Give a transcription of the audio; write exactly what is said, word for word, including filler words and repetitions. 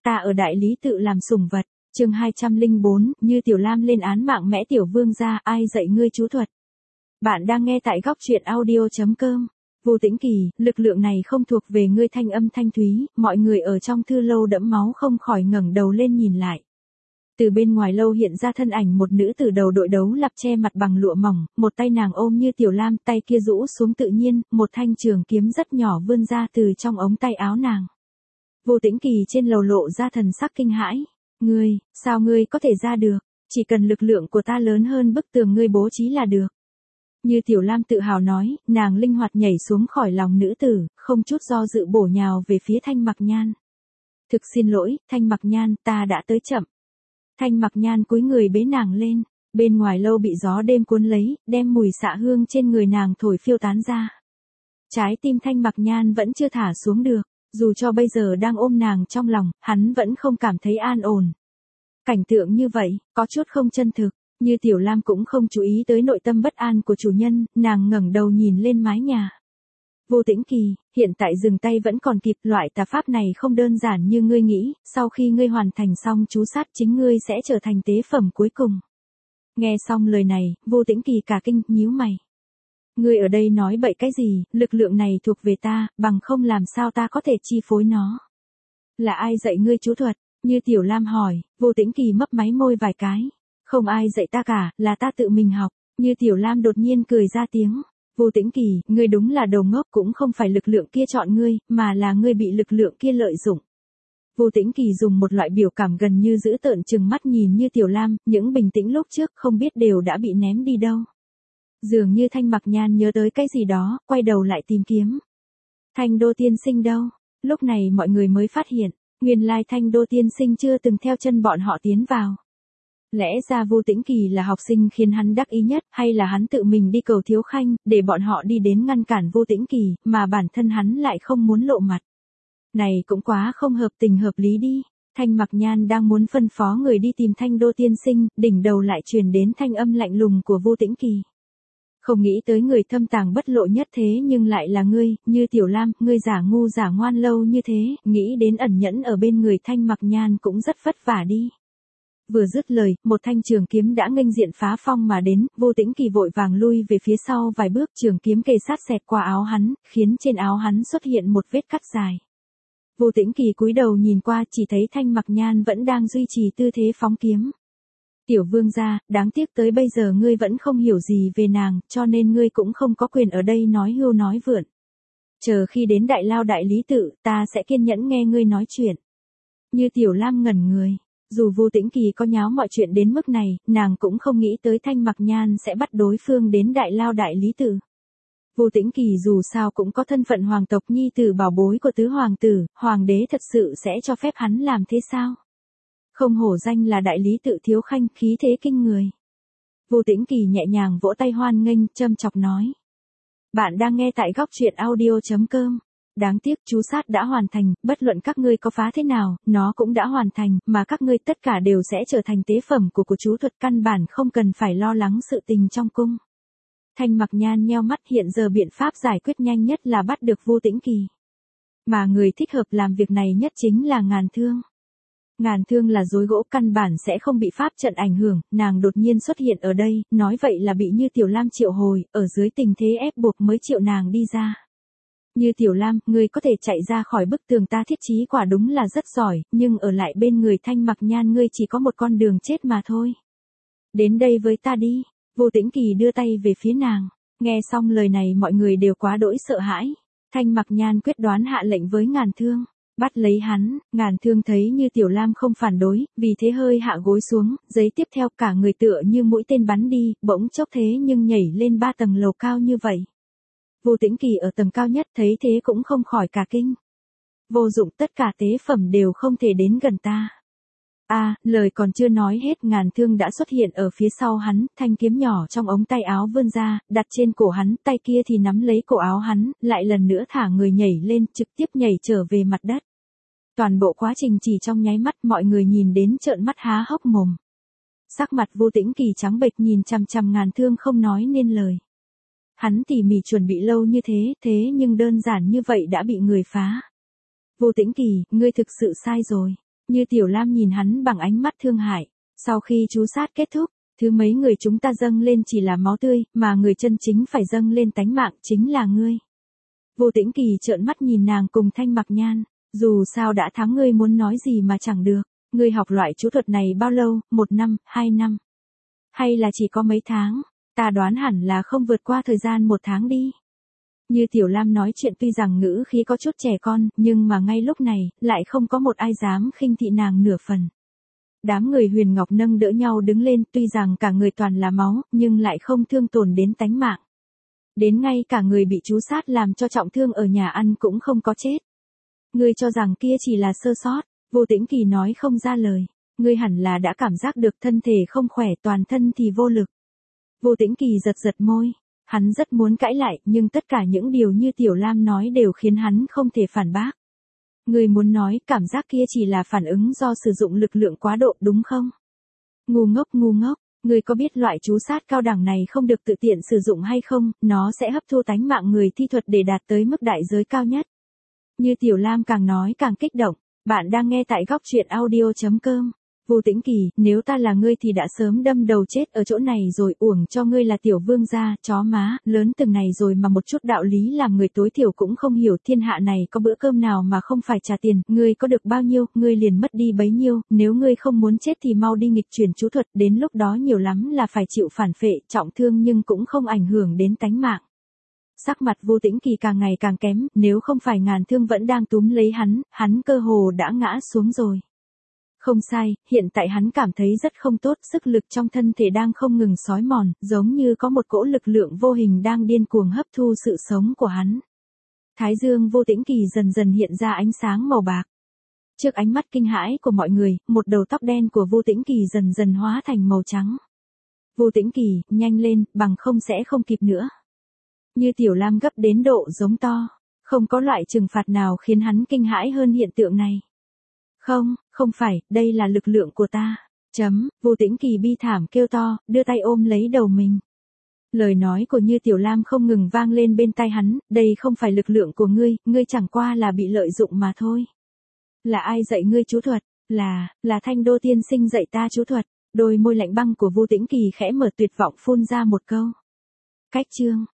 ta ở đại lý tự làm sủng vật. Chương hai trăm lẻ bốn, Như Tiểu Lam lên án mạng mẽ tiểu vương gia, ai dạy ngươi chú thuật. Bạn đang nghe tại góc truyện audio chấm com. Vô Tĩnh Kỳ, lực lượng này không thuộc về ngươi. Thanh âm thanh thúy, mọi người ở trong thư lâu đẫm máu không khỏi ngẩng đầu lên nhìn lại. Từ bên ngoài lâu hiện ra thân ảnh một nữ tử đầu đội đấu lạp che mặt bằng lụa mỏng, một tay nàng ôm Như Tiểu Lam, tay kia rũ xuống tự nhiên, một thanh trường kiếm rất nhỏ vươn ra từ trong ống tay áo nàng. Vô Tĩnh Kỳ trên lầu lộ ra thần sắc kinh hãi. Ngươi, sao ngươi có thể ra được? Chỉ cần lực lượng của ta lớn hơn bức tường ngươi bố trí là được. Như Tiểu Lam tự hào nói, nàng linh hoạt nhảy xuống khỏi lòng nữ tử, không chút do dự bổ nhào về phía Thanh Mặc Nhan. Thực xin lỗi, Thanh Mặc Nhan, ta đã tới chậm. Thanh Mặc Nhan cúi người bế nàng lên, bên ngoài lâu bị gió đêm cuốn lấy, đem mùi xạ hương trên người nàng thổi phiêu tán ra. Trái tim Thanh Mặc Nhan vẫn chưa thả xuống được, dù cho bây giờ đang ôm nàng trong lòng, hắn vẫn không cảm thấy an ổn. Cảnh tượng như vậy, có chút không chân thực, Như Tiểu Lam cũng không chú ý tới nội tâm bất an của chủ nhân, nàng ngẩng đầu nhìn lên mái nhà. Vô Tĩnh Kỳ, hiện tại dừng tay vẫn còn kịp, loại tà pháp này không đơn giản như ngươi nghĩ, sau khi ngươi hoàn thành xong chú sát chính ngươi sẽ trở thành tế phẩm cuối cùng. Nghe xong lời này, Vô Tĩnh Kỳ cả kinh, nhíu mày. Ngươi ở đây nói bậy cái gì, lực lượng này thuộc về ta, bằng không làm sao ta có thể chi phối nó. Là ai dạy ngươi chú thuật? Như Tiểu Lam hỏi, Vô Tĩnh Kỳ mấp máy môi vài cái. Không ai dạy ta cả, là ta tự mình học. Như Tiểu Lam đột nhiên cười ra tiếng. Vô Tĩnh Kỳ, ngươi đúng là đồ ngốc, cũng không phải lực lượng kia chọn ngươi, mà là ngươi bị lực lượng kia lợi dụng. Vô Tĩnh Kỳ dùng một loại biểu cảm gần như dữ tợn trừng mắt nhìn Như Tiểu Lam, những bình tĩnh lúc trước không biết đều đã bị ném đi đâu. Dường như Thanh Mặc Nhan nhớ tới cái gì đó, quay đầu lại tìm kiếm. Thanh Đô tiên sinh đâu? Lúc này mọi người mới phát hiện, nguyên lai Thanh Đô tiên sinh chưa từng theo chân bọn họ tiến vào. Lẽ ra Vô Tĩnh Kỳ là học sinh khiến hắn đắc ý nhất, hay là hắn tự mình đi cầu Thiếu Khanh, để bọn họ đi đến ngăn cản Vô Tĩnh Kỳ, mà bản thân hắn lại không muốn lộ mặt. Này cũng quá không hợp tình hợp lý đi. Thanh Mặc Nhan đang muốn phân phó người đi tìm Thanh Đô tiên sinh, đỉnh đầu lại truyền đến thanh âm lạnh lùng của Vô Tĩnh Kỳ. Không nghĩ tới người thâm tàng bất lộ nhất thế nhưng lại là ngươi, Như Tiểu Lam, ngươi giả ngu giả ngoan lâu như thế, nghĩ đến ẩn nhẫn ở bên người Thanh Mặc Nhan cũng rất vất vả đi. Vừa dứt lời, một thanh trường kiếm đã nghênh diện phá phong mà đến, Vô Tĩnh Kỳ vội vàng lui về phía sau vài bước, trường kiếm kề sát xẹt qua áo hắn, khiến trên áo hắn xuất hiện một vết cắt dài. Vô Tĩnh Kỳ cúi đầu nhìn qua, chỉ thấy Thanh Mặc Nhan vẫn đang duy trì tư thế phóng kiếm. Tiểu vương gia, đáng tiếc tới bây giờ ngươi vẫn không hiểu gì về nàng, cho nên ngươi cũng không có quyền ở đây nói hưu nói vượn. Chờ khi đến đại lao đại lý tự, ta sẽ kiên nhẫn nghe ngươi nói chuyện. Như Tiểu Lam ngẩn người. Dù Vô Tĩnh Kỳ có nháo mọi chuyện đến mức này, nàng cũng không nghĩ tới Thanh Mặc Nhan sẽ bắt đối phương đến đại lao đại lý tự. Vô Tĩnh Kỳ dù sao cũng có thân phận hoàng tộc nhi tử bảo bối của tứ hoàng tử, hoàng đế thật sự sẽ cho phép hắn làm thế sao? Không hổ danh là đại lý tự Thiếu Khanh, khí thế kinh người. Vô Tĩnh Kỳ nhẹ nhàng vỗ tay hoan nghênh, châm chọc nói. Bạn đang nghe tại góc truyện audio chấm com. Đáng tiếc chú sát đã hoàn thành, bất luận các ngươi có phá thế nào, nó cũng đã hoàn thành, mà các ngươi tất cả đều sẽ trở thành tế phẩm của của chú thuật, căn bản không cần phải lo lắng sự tình trong cung. Thanh Mặc Nhan nheo mắt, hiện giờ biện pháp giải quyết nhanh nhất là bắt được Vô Tĩnh Kỳ. Mà người thích hợp làm việc này nhất chính là Ngàn Thương. Ngàn Thương là rối gỗ, căn bản sẽ không bị pháp trận ảnh hưởng, nàng đột nhiên xuất hiện ở đây, nói vậy là bị Như Tiểu Lam triệu hồi, ở dưới tình thế ép buộc mới triệu nàng đi ra. Như Tiểu Lam, ngươi có thể chạy ra khỏi bức tường ta thiết trí quả đúng là rất giỏi, nhưng ở lại bên người Thanh Mặc Nhan ngươi chỉ có một con đường chết mà thôi. Đến đây với ta đi. Vô Tĩnh Kỳ đưa tay về phía nàng. Nghe xong lời này mọi người đều quá đỗi sợ hãi. Thanh Mặc Nhan quyết đoán hạ lệnh với Ngàn Thương. Bắt lấy hắn, Ngàn Thương thấy Như Tiểu Lam không phản đối, vì thế hơi hạ gối xuống, giây tiếp theo cả người tựa như mũi tên bắn đi, bỗng chốc thế nhưng nhảy lên ba tầng lầu cao như vậy. Vô Tĩnh Kỳ ở tầng cao nhất thấy thế cũng không khỏi cả kinh. Vô dụng, tất cả tế phẩm đều không thể đến gần ta. A, à, lời còn chưa nói hết, Ngàn Thương đã xuất hiện ở phía sau hắn, thanh kiếm nhỏ trong ống tay áo vươn ra, đặt trên cổ hắn, tay kia thì nắm lấy cổ áo hắn, lại lần nữa thả người nhảy lên, trực tiếp nhảy trở về mặt đất. Toàn bộ quá trình chỉ trong nháy mắt, mọi người nhìn đến trợn mắt há hốc mồm. Sắc mặt Vô Tĩnh Kỳ trắng bệch nhìn chằm chằm Ngàn Thương không nói nên lời. Hắn tỉ mỉ chuẩn bị lâu như thế, thế nhưng đơn giản như vậy đã bị người phá. Vô Tĩnh Kỳ, ngươi thực sự sai rồi. Như Tiểu Lam nhìn hắn bằng ánh mắt thương hại. Sau khi chú sát kết thúc, thứ mấy người chúng ta dâng lên chỉ là máu tươi, mà người chân chính phải dâng lên tánh mạng chính là ngươi. Vô Tĩnh Kỳ trợn mắt nhìn nàng cùng Thanh Mặc Nhan. Dù sao đã thắng, ngươi muốn nói gì mà chẳng được. Ngươi học loại chú thuật này bao lâu, một năm, hai năm? Hay là chỉ có mấy tháng? Ta đoán hẳn là không vượt qua thời gian một tháng đi. Như Tiểu Lam nói chuyện tuy rằng ngữ khí có chút trẻ con, nhưng mà ngay lúc này, lại không có một ai dám khinh thị nàng nửa phần. Đám người Huyền Ngọc nâng đỡ nhau đứng lên, tuy rằng cả người toàn là máu, nhưng lại không thương tổn đến tánh mạng. Đến ngay cả người bị chú sát làm cho trọng thương ở nhà ăn cũng không có chết. Ngươi cho rằng kia chỉ là sơ sót, Vô Tĩnh Kỳ nói không ra lời. Ngươi hẳn là đã cảm giác được thân thể không khỏe, toàn thân thì vô lực. Vô Tĩnh Kỳ giật giật môi. Hắn rất muốn cãi lại, nhưng tất cả những điều như Tiểu Lam nói đều khiến hắn không thể phản bác. Ngươi muốn nói cảm giác kia chỉ là phản ứng do sử dụng lực lượng quá độ đúng không? Ngu ngốc ngu ngốc, ngươi có biết loại chú sát cao đẳng này không được tự tiện sử dụng hay không, nó sẽ hấp thu tánh mạng người thi thuật để đạt tới mức đại giới cao nhất. Như Tiểu Lam càng nói càng kích động. Bạn đang nghe tại góc truyện audio chấm com. Vô Tĩnh Kỳ, nếu ta là ngươi thì đã sớm đâm đầu chết ở chỗ này rồi, uổng cho ngươi là tiểu vương gia, chó má, lớn từng này rồi mà một chút đạo lý làm người tối thiểu cũng không hiểu. Thiên hạ này có bữa cơm nào mà không phải trả tiền, ngươi có được bao nhiêu, ngươi liền mất đi bấy nhiêu, nếu ngươi không muốn chết thì mau đi nghịch chuyển chú thuật, đến lúc đó nhiều lắm là phải chịu phản phệ, trọng thương nhưng cũng không ảnh hưởng đến tánh mạng. Sắc mặt Vô Tĩnh Kỳ càng ngày càng kém, nếu không phải ngàn thương vẫn đang túm lấy hắn, hắn cơ hồ đã ngã xuống rồi. Không sai, hiện tại hắn cảm thấy rất không tốt, sức lực trong thân thể đang không ngừng xói mòn, giống như có một cỗ lực lượng vô hình đang điên cuồng hấp thu sự sống của hắn. Thái dương Vô Tĩnh Kỳ dần dần hiện ra ánh sáng màu bạc. Trước ánh mắt kinh hãi của mọi người, một đầu tóc đen của Vô Tĩnh Kỳ dần dần hóa thành màu trắng. Vô Tĩnh Kỳ, nhanh lên, bằng không sẽ không kịp nữa. Như Tiểu Lam gấp đến độ giống to, không có loại trừng phạt nào khiến hắn kinh hãi hơn hiện tượng này. Không, không phải, đây là lực lượng của ta. Chấm, Vô Tĩnh Kỳ bi thảm kêu to, đưa tay ôm lấy đầu mình. Lời nói của Như Tiểu Lam không ngừng vang lên bên tai hắn, đây không phải lực lượng của ngươi, ngươi chẳng qua là bị lợi dụng mà thôi. Là ai dạy ngươi chú thuật? Là, là Thanh Đô tiên sinh dạy ta chú thuật. Đôi môi lạnh băng của Vô Tĩnh Kỳ khẽ mở, tuyệt vọng phun ra một câu. Cách chương.